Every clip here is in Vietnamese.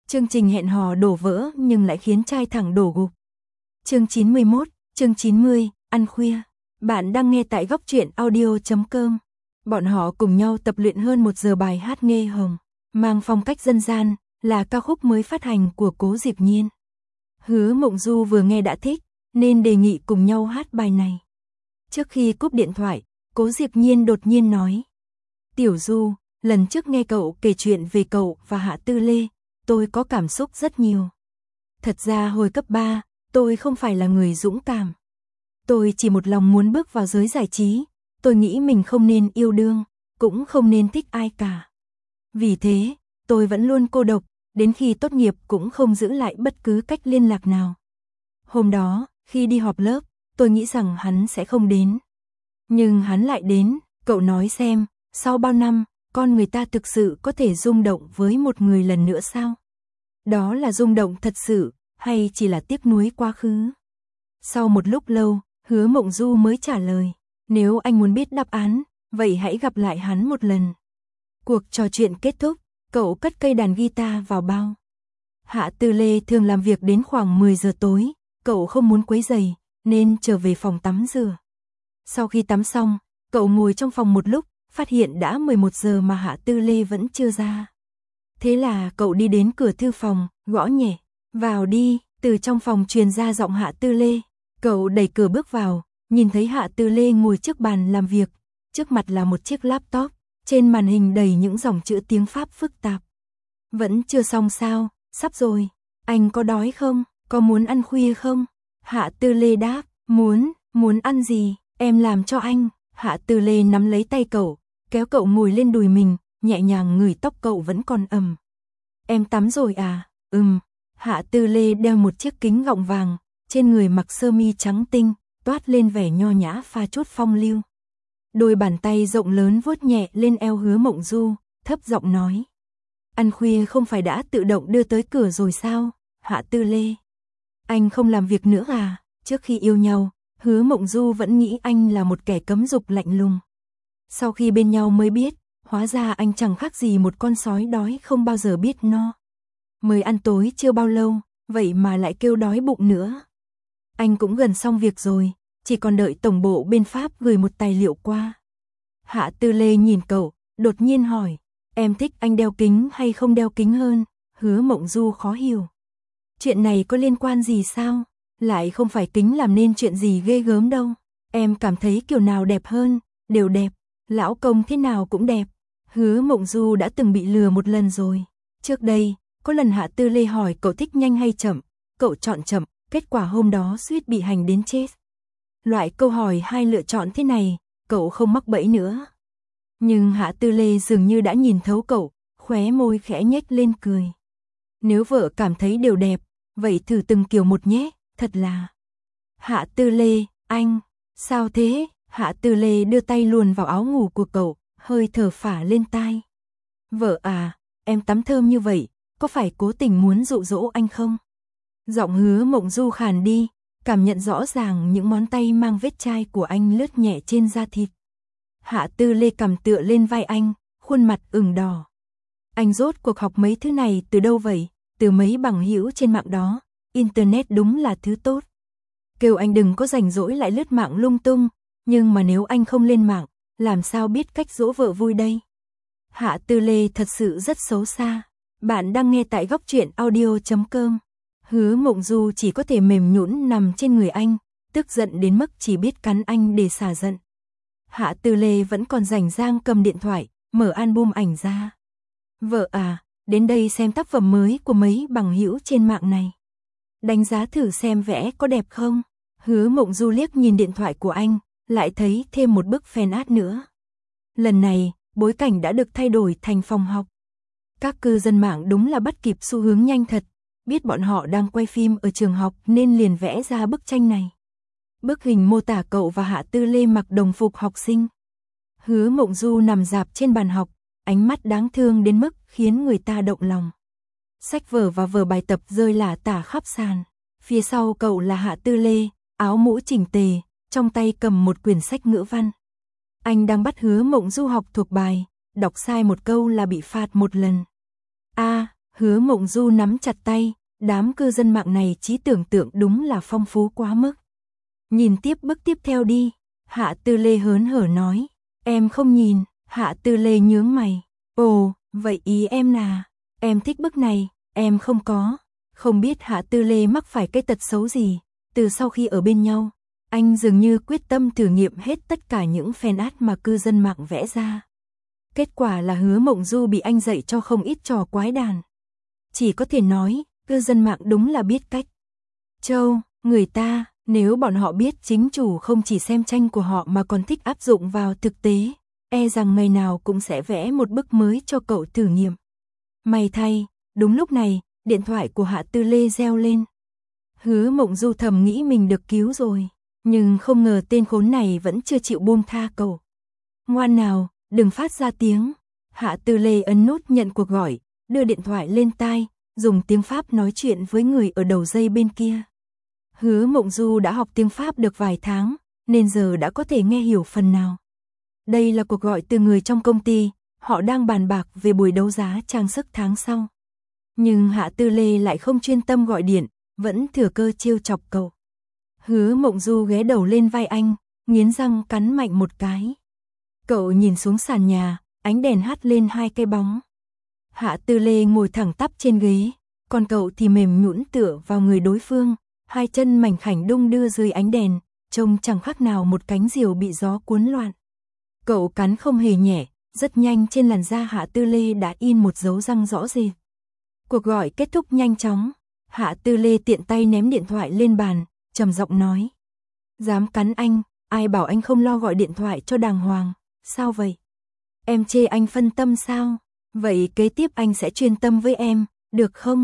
Chương trình hẹn hò đổ vỡ nhưng lại khiến trai thẳng đổ gục. Chương 91, chương 90, ăn khuya. Bạn đang nghe tại góc truyện audio.com. Bọn họ cùng nhau tập luyện hơn 1 giờ bài hát Nghe Hồng, mang phong cách dân gian, là ca khúc mới phát hành của Cố Diệp Nhiên. Hứa Mộng Du vừa nghe đã thích, nên đề nghị cùng nhau hát bài này. Trước khi cúp điện thoại, Cố Diệp Nhiên đột nhiên nói: Tiểu Du, lần trước nghe cậu kể chuyện về cậu và Hạ Tư Lê, tôi có cảm xúc rất nhiều. Thật ra hồi cấp 3, tôi không phải là người dũng cảm. Tôi chỉ một lòng muốn bước vào giới giải trí, tôi nghĩ mình không nên yêu đương, cũng không nên thích ai cả. Vì thế, tôi vẫn luôn cô độc, đến khi tốt nghiệp cũng không giữ lại bất cứ cách liên lạc nào. Hôm đó, khi đi họp lớp, tôi nghĩ rằng hắn sẽ không đến. Nhưng hắn lại đến. Cậu nói xem, sau bao năm, con người ta thực sự có thể rung động với một người lần nữa sao? Đó là rung động thật sự, hay chỉ là tiếc nuối quá khứ? Sau một lúc lâu, Hứa Mộng Du mới trả lời: Nếu anh muốn biết đáp án, vậy hãy gặp lại hắn một lần. Cuộc trò chuyện kết thúc, cậu cất cây đàn guitar vào bao. Hạ Tư Lê thường làm việc đến khoảng 10 giờ tối, cậu không muốn quấy rầy, nên trở về phòng tắm rửa. Sau khi tắm xong, cậu ngồi trong phòng một lúc, phát hiện đã 11 giờ mà Hạ Tư Lê vẫn chưa ra. Thế là cậu đi đến cửa thư phòng, gõ nhẹ: Vào đi. Từ trong phòng truyền ra giọng Hạ Tư Lê. Cậu đẩy cửa bước vào, nhìn thấy Hạ Tư Lê ngồi trước bàn làm việc, trước mặt là một chiếc laptop, trên màn hình đầy những dòng chữ tiếng Pháp phức tạp. Vẫn chưa xong sao? Sắp rồi. Anh có đói không? Có muốn ăn khuya không? Hạ Tư Lê đáp: Muốn ăn gì? Em làm cho anh. Hạ Tư Lê nắm lấy tay cậu, kéo cậu ngồi lên đùi mình, nhẹ nhàng ngửi tóc cậu vẫn còn ẩm. Em tắm rồi à? Hạ Tư Lê đeo một chiếc kính gọng vàng, trên người mặc sơ mi trắng tinh, toát lên vẻ nho nhã pha chút phong lưu. Đôi bàn tay rộng lớn vuốt nhẹ lên eo Hứa Mộng Du, thấp giọng nói: Ăn khuya không phải đã tự động đưa tới cửa rồi sao? Hạ Tư Lê, anh không làm việc nữa à? Trước khi yêu nhau, Hứa Mộng Du vẫn nghĩ anh là một kẻ cấm dục lạnh lùng. Sau khi bên nhau mới biết, hóa ra anh chẳng khác gì một con sói đói không bao giờ biết no. Mới ăn tối chưa bao lâu, vậy mà lại kêu đói bụng nữa. Anh cũng gần xong việc rồi, chỉ còn đợi tổng bộ bên Pháp gửi một tài liệu qua. Hạ Tư Lê nhìn cậu, đột nhiên hỏi: Em thích anh đeo kính hay không đeo kính hơn? Hứa Mộng Du khó hiểu. Chuyện này có liên quan gì sao? Lại không phải kính làm nên chuyện gì ghê gớm đâu. Em cảm thấy kiểu nào đẹp hơn, đều đẹp. Lão công thế nào cũng đẹp. Hứa Mộng Du đã từng bị lừa một lần rồi. Trước đây, có lần Hạ Tư Lê hỏi cậu thích nhanh hay chậm, cậu chọn chậm, kết quả hôm đó suýt bị hành đến chết. Loại câu hỏi hai lựa chọn thế này, cậu không mắc bẫy nữa. Nhưng Hạ Tư Lê dường như đã nhìn thấu cậu, khóe môi khẽ nhếch lên cười. Nếu vợ cảm thấy đều đẹp, vậy thử từng kiểu một nhé, thật là. Hạ Tư Lê, anh, sao thế? Hạ Tư Lê đưa tay luồn vào áo ngủ của cậu, hơi thở phả lên tai. Vợ à, em tắm thơm như vậy, có phải cố tình muốn dụ dỗ anh không? Giọng Hứa Mộng Du khàn đi, cảm nhận rõ ràng những ngón tay mang vết chai của anh lướt nhẹ trên da thịt. Hạ Tư Lê cầm tựa lên vai anh, khuôn mặt ửng đỏ. Anh rốt cuộc học mấy thứ này từ đâu vậy? Từ mấy bằng hữu trên mạng đó, internet đúng là thứ tốt. Kêu anh đừng có rảnh rỗi lại lướt mạng lung tung, nhưng mà nếu anh không lên mạng, làm sao biết cách dỗ vợ vui đây? Hạ Tư Lê thật sự rất xấu xa. Bạn đang nghe tại góc truyện audio.com. Hứa Mộng Du chỉ có thể mềm nhũn nằm trên người anh, tức giận đến mức chỉ biết cắn anh để xả giận. Hạ Tư Lê vẫn còn rảnh rang cầm điện thoại, mở album ảnh ra. Vợ à, đến đây xem tác phẩm mới của mấy bằng hữu trên mạng này. Đánh giá thử xem vẽ có đẹp không? Hứa Mộng Du liếc nhìn điện thoại của anh, lại thấy thêm một bức fan art nữa. Lần này, bối cảnh đã được thay đổi thành phòng học. Các cư dân mạng đúng là bắt kịp xu hướng nhanh thật, biết bọn họ đang quay phim ở trường học nên liền vẽ ra bức tranh này. Bức hình mô tả cậu và Hạ Tư Lê mặc đồng phục học sinh. Hứa Mộng Du nằm rạp trên bàn học, ánh mắt đáng thương đến mức khiến người ta động lòng. Sách vở và vở bài tập rơi lả tả khắp sàn. Phía sau cậu là Hạ Tư Lê, áo mũ chỉnh tề, trong tay cầm một quyển sách ngữ văn. Anh đang bắt Hứa Mộng Du học thuộc bài, đọc sai một câu là bị phạt một lần. Hứa Mộng Du nắm chặt tay, đám cư dân mạng này trí tưởng tượng đúng là phong phú quá mức. Nhìn tiếp bức tiếp theo đi, Hạ Tư Lê hớn hở nói. Em không nhìn, Hạ Tư Lê nhướng mày. Ồ, vậy ý em là, em thích bức này, em không có. Không biết Hạ Tư Lê mắc phải cái tật xấu gì, từ sau khi ở bên nhau, anh dường như quyết tâm thử nghiệm hết tất cả những fan art mà cư dân mạng vẽ ra. Kết quả là Hứa Mộng Du bị anh dạy cho không ít trò quái đản. Chỉ có thể nói, cư dân mạng đúng là biết cách. Châu, người ta, nếu bọn họ biết chính chủ không chỉ xem tranh của họ mà còn thích áp dụng vào thực tế, e rằng ngày nào cũng sẽ vẽ một bức mới cho cậu thử nghiệm. May thay, đúng lúc này, điện thoại của Hạ Tư Lê reo lên. Hứa Mộng Du thầm nghĩ mình được cứu rồi, nhưng không ngờ tên khốn này vẫn chưa chịu buông tha cậu. Ngoan nào, đừng phát ra tiếng. Hạ Tư Lê ấn nút nhận cuộc gọi, đưa điện thoại lên tai, dùng tiếng Pháp nói chuyện với người ở đầu dây bên kia. Hứa Mộng Du đã học tiếng Pháp được vài tháng, nên giờ đã có thể nghe hiểu phần nào. Đây là cuộc gọi từ người trong công ty, họ đang bàn bạc về buổi đấu giá trang sức tháng sau. Nhưng Hạ Tư Lê lại không chuyên tâm gọi điện, vẫn thừa cơ trêu chọc cậu. Hứa Mộng Du ghé đầu lên vai anh, nghiến răng cắn mạnh một cái. Cậu nhìn xuống sàn nhà, ánh đèn hắt lên hai cái bóng. Hạ Tư Lê ngồi thẳng tắp trên ghế, còn cậu thì mềm nhũn tựa vào người đối phương, hai chân mảnh khảnh đung đưa dưới ánh đèn, trông chẳng khác nào một cánh diều bị gió cuốn loạn. Cậu cắn không hề nhẹ, rất nhanh trên làn da Hạ Tư Lê đã in một dấu răng rõ rệt. Cuộc gọi kết thúc nhanh chóng, Hạ Tư Lê tiện tay ném điện thoại lên bàn, trầm giọng nói. Dám cắn anh, ai bảo anh không lo gọi điện thoại cho đàng hoàng, sao vậy? Em chê anh phân tâm sao? Vậy kế tiếp anh sẽ chuyên tâm với em, được không?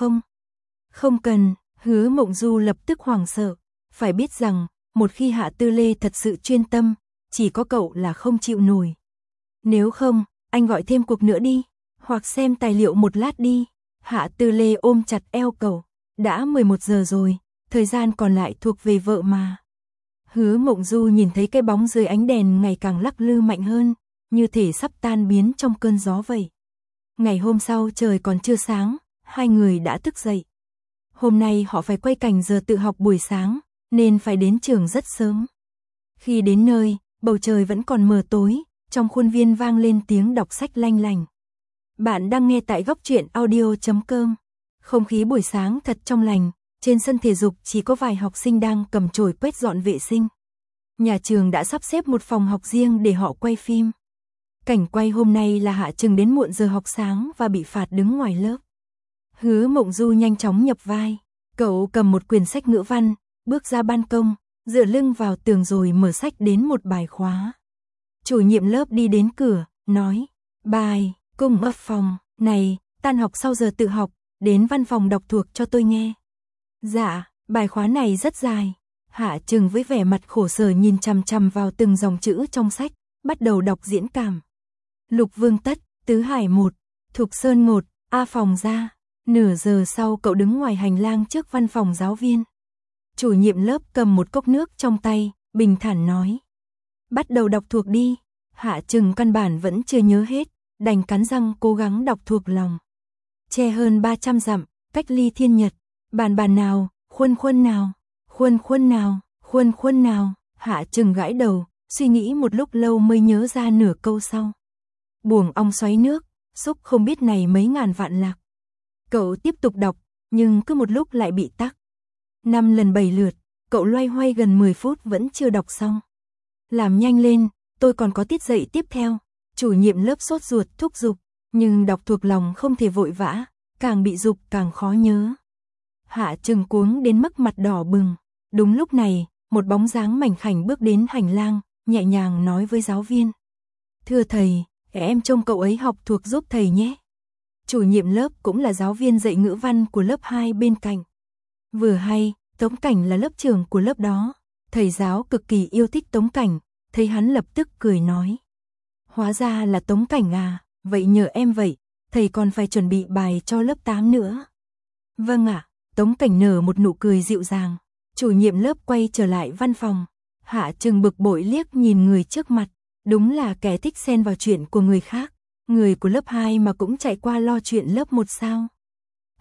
Không cần. Hứa Mộng Du lập tức hoảng sợ, phải biết rằng, một khi Hạ Tư Lê thật sự chuyên tâm, chỉ có cậu là không chịu nổi. Nếu không, anh gọi thêm cuộc nữa đi, hoặc xem tài liệu một lát đi. Hạ Tư Lê ôm chặt eo cậu, đã 11 giờ rồi, thời gian còn lại thuộc về vợ mà. Hứa Mộng Du nhìn thấy cái bóng dưới ánh đèn ngày càng lắc lư mạnh hơn, như thể sắp tan biến trong cơn gió vậy. Ngày hôm sau trời còn chưa sáng, hai người đã thức dậy. Hôm nay họ phải quay cảnh giờ tự học buổi sáng, nên phải đến trường rất sớm. Khi đến nơi, bầu trời vẫn còn mờ tối, trong khuôn viên vang lên tiếng đọc sách lanh lành. Bạn đang nghe tại Góc Truyện Audio.com. Không khí buổi sáng thật trong lành, trên sân thể dục chỉ có vài học sinh đang cầm chổi quét dọn vệ sinh. Nhà trường đã sắp xếp một phòng học riêng để họ quay phim. Cảnh quay hôm nay là Hạ Trừng đến muộn giờ học sáng và bị phạt đứng ngoài lớp. Hứa Mộng Du nhanh chóng nhập vai, cậu cầm một quyển sách ngữ văn, bước ra ban công, dựa lưng vào tường rồi mở sách đến một bài khóa. Chủ nhiệm lớp đi đến cửa, nói, bài, cùng ấp phòng, này, tan học sau giờ tự học, đến văn phòng đọc thuộc cho tôi nghe. Dạ, bài khóa này rất dài. Hạ Trừng với vẻ mặt khổ sở nhìn chằm chằm vào từng dòng chữ trong sách, bắt đầu đọc diễn cảm. Lục Vương Tất, Tứ Hải một, Thục Sơn một, A phòng ra. Nửa giờ sau cậu đứng ngoài hành lang trước văn phòng giáo viên. Chủ nhiệm lớp cầm một cốc nước trong tay, bình thản nói. Bắt đầu đọc thuộc đi. Hạ Trừng căn bản vẫn chưa nhớ hết, đành cắn răng cố gắng đọc thuộc lòng. Che hơn 300 dặm, cách ly thiên nhật. Bàn bàn nào, khuôn khuôn nào, khuôn khuôn nào, khuôn khuôn nào. Hạ Trừng gãi đầu, suy nghĩ một lúc lâu mới nhớ ra nửa câu sau. Buồng ong xoáy nước, xúc không biết này mấy ngàn vạn lạc. Cậu tiếp tục đọc, nhưng cứ một lúc lại bị tắc. 5 lần 7 lượt, cậu loay hoay gần 10 phút vẫn chưa đọc xong. Làm nhanh lên, tôi còn có tiết dạy tiếp theo. Chủ nhiệm lớp sốt ruột thúc giục, nhưng đọc thuộc lòng không thể vội vã, càng bị giục càng khó nhớ. Hạ Trừng cuống đến mức mặt đỏ bừng. Đúng lúc này, một bóng dáng mảnh khảnh bước đến hành lang, nhẹ nhàng nói với giáo viên. Thưa thầy, em trông cậu ấy học thuộc giúp thầy nhé. Chủ nhiệm lớp cũng là giáo viên dạy ngữ văn của lớp 2 bên cạnh. Vừa hay, Tống Cảnh là lớp trưởng của lớp đó. Thầy giáo cực kỳ yêu thích Tống Cảnh, thấy hắn lập tức cười nói. Hóa ra là Tống Cảnh à, vậy nhờ em vậy, thầy còn phải chuẩn bị bài cho lớp 8 nữa. Vâng ạ, Tống Cảnh nở một nụ cười dịu dàng. Chủ nhiệm lớp quay trở lại văn phòng. Hạ Trừng bực bội liếc nhìn người trước mặt, đúng là kẻ thích xen vào chuyện của người khác. Người của lớp 2 mà cũng chạy qua lo chuyện lớp 1 sao.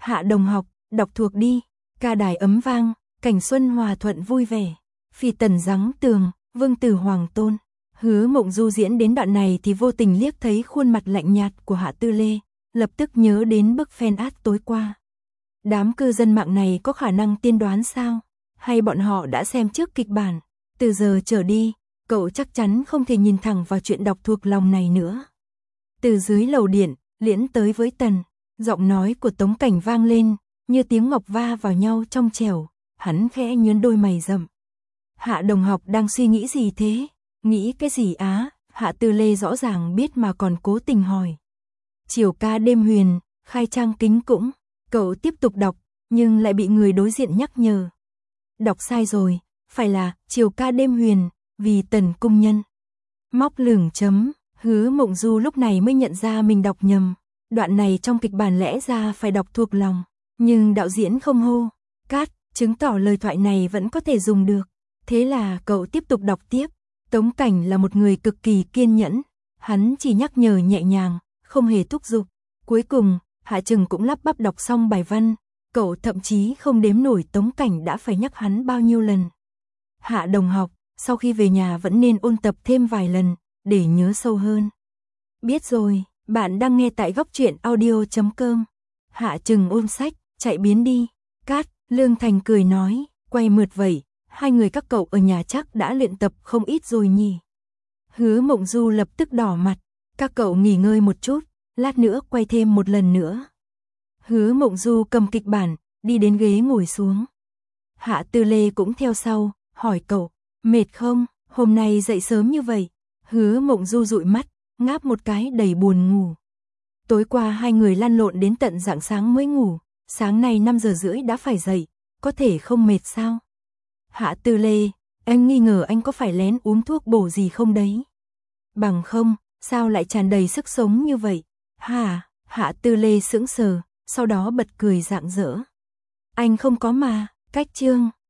Hạ đồng học, đọc thuộc đi. Ca đài ấm vang, cảnh xuân hòa thuận vui vẻ. Phi tần giáng tường, vương tử hoàng tôn. Hứa Mộng Du diễn đến đoạn này thì vô tình liếc thấy khuôn mặt lạnh nhạt của Hạ Tư Lê, lập tức nhớ đến bức fan art tối qua. Đám cư dân mạng này có khả năng tiên đoán sao? Hay bọn họ đã xem trước kịch bản? Từ giờ trở đi, cậu chắc chắn không thể nhìn thẳng vào chuyện đọc thuộc lòng này nữa. Từ dưới lầu điện, Liễn tới với Tần, giọng nói của Tống Cảnh vang lên, như tiếng ngọc va vào nhau trong trẻo, hắn khẽ nhướng đôi mày rậm. Hạ đồng học đang suy nghĩ gì thế? Nghĩ cái gì á? Hạ Tư Lê rõ ràng biết mà còn cố tình hỏi. Chiều ca đêm huyền, khai trang kính cũng. Cậu tiếp tục đọc, nhưng lại bị người đối diện nhắc nhở. Đọc sai rồi, phải là chiều ca đêm huyền, vì Tần cung nhân. Móc lửng chấm, Hứa Mộng Du lúc này mới nhận ra mình đọc nhầm. Đoạn này trong kịch bản lẽ ra phải đọc thuộc lòng, nhưng đạo diễn không hô, cắt, chứng tỏ lời thoại này vẫn có thể dùng được. Thế là cậu tiếp tục đọc tiếp. Tống Cảnh là một người cực kỳ kiên nhẫn, hắn chỉ nhắc nhở nhẹ nhàng, không hề thúc giục. Cuối cùng, Hạ Trừng cũng lắp bắp đọc xong bài văn, cậu thậm chí không đếm nổi Tống Cảnh đã phải nhắc hắn bao nhiêu lần. Hạ đồng học, sau khi về nhà vẫn nên ôn tập thêm vài lần, để nhớ sâu hơn. Biết rồi, bạn đang nghe tại góc truyện audio.com. Hạ Trừng ôm sách, chạy biến đi. Cát, Lương Thành cười nói, quay mượt vậy, hai người các cậu ở nhà chắc đã luyện tập không ít rồi nhỉ. Hứa Mộng Du lập tức đỏ mặt, các cậu nghỉ ngơi một chút, lát nữa quay thêm một lần nữa. Hứa Mộng Du cầm kịch bản, đi đến ghế ngồi xuống. Hạ Tư Lê cũng theo sau, hỏi cậu, mệt không, hôm nay dậy sớm như vậy. Hứa Mộng Du dụi mắt, ngáp một cái đầy buồn ngủ. Tối qua hai người lăn lộn đến tận rạng sáng mới ngủ, sáng nay 5 giờ rưỡi đã phải dậy, có thể không mệt sao? Hạ Tư Lê, em nghi ngờ anh có phải lén uống thuốc bổ gì không đấy? Bằng không, sao lại tràn đầy sức sống như vậy? Hả? Hạ Tư Lê sững sờ, sau đó bật cười rạng rỡ. Anh không có mà, cách chương.